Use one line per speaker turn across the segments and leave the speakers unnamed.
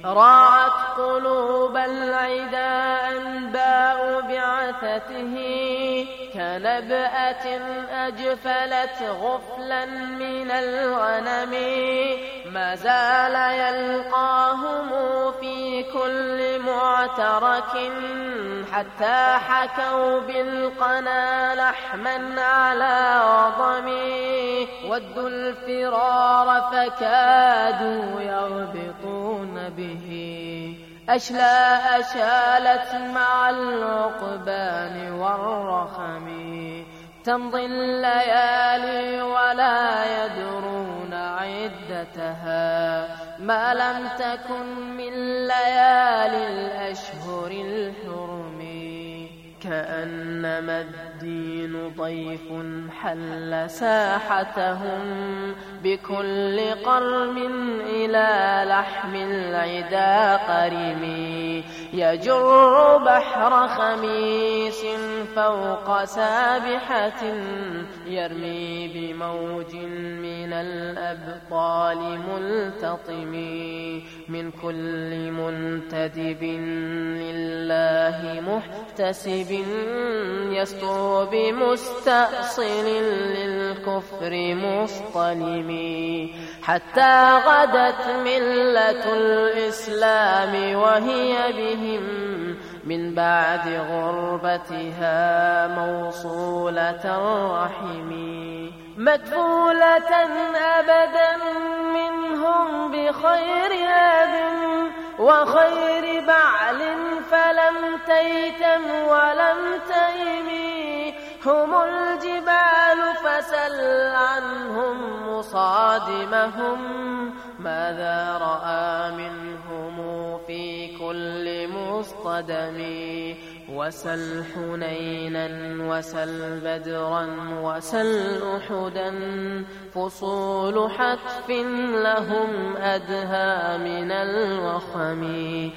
راعت قلوب العدا أنباء بعثته كنبأة أجفلت غفلا من الغنم ما زال يلقاهم في كل معترك حتى حكوا بالقنا لحما على وضم ودوا الفرار فكادوا يربطون به أشلاء شالت مع العقبان والرخم تمضي الليالي ولا يدرون عدتها ما لم تكن من ليالي الأشهر الحرم كأنما الدين ضيف حل ساحتهم بكل قرم إلى لحم العدا قرم يجر بحر خميس فوق سابحة يرمي بموج من الأبطال ملتطم من كل منتدب لله محتسب يستر بمستأصل للكفر مصطلم حتى غدت ملة الإسلام وهي بهم من بعد غربتها موصولة الرحم مكفولة أبدا منهم بخير أب وخير بعل فلم تيتم ولم تيم هم الجبال فسل عنهم مصادمهم ماذا رأى منهم في كل مصطدم وسل حنينا وسل بدرا وسل أحدا فصول حتف لهم أدهى من الوخم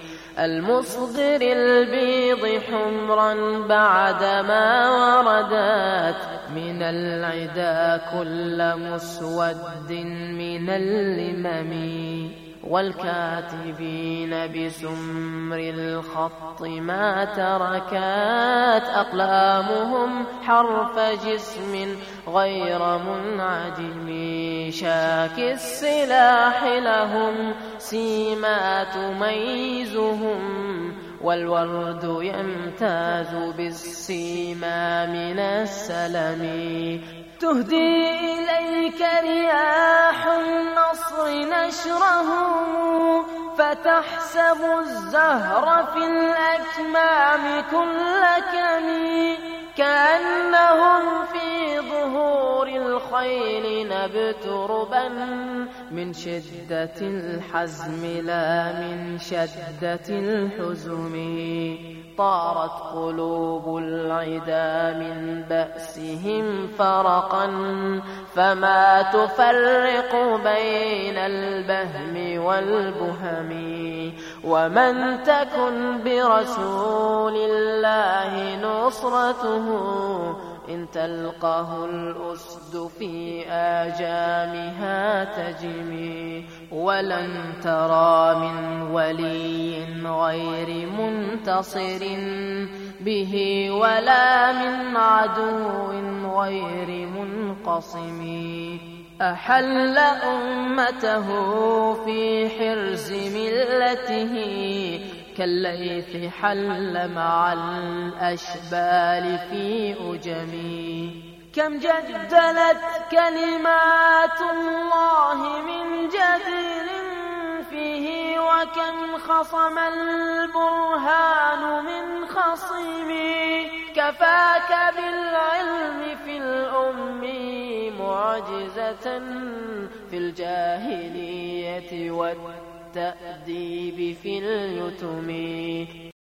المصدر البيض حمرا بعدما وردت من العدا كل مسود من اللمم والكاتبين بسمر الخط ما تركت أقلامهم حرف جسم غير منعدم شاك السلاح لهم سيما تميزهم والورد يمتاز بالسيما من السلم تهدي إليك رياح النصر نشره فتحسب الزهر في الأكمام كل كمي كأنهم في ظهور الخيل نبت ربا من شدة الحزم لا من شدة الحزم طارت قلوب العدا من بأسهم فرقا فما تفرق بين البهم والبهم ومن تكن برسول الله نصرته إن تلقه الأسد في آجامها تجمي ولن ترى من ولي غير منتصر به ولا من عدو غير منقصم أحل أمته في حرز ملته كالليث حل مع الأشبال في أجمي كم جدلت كلمات الله من جدل فيه وكم خصم البرهان من خصم كفاك بالعلم في الأم معجزة في الجاهلية والتأديب في اليتم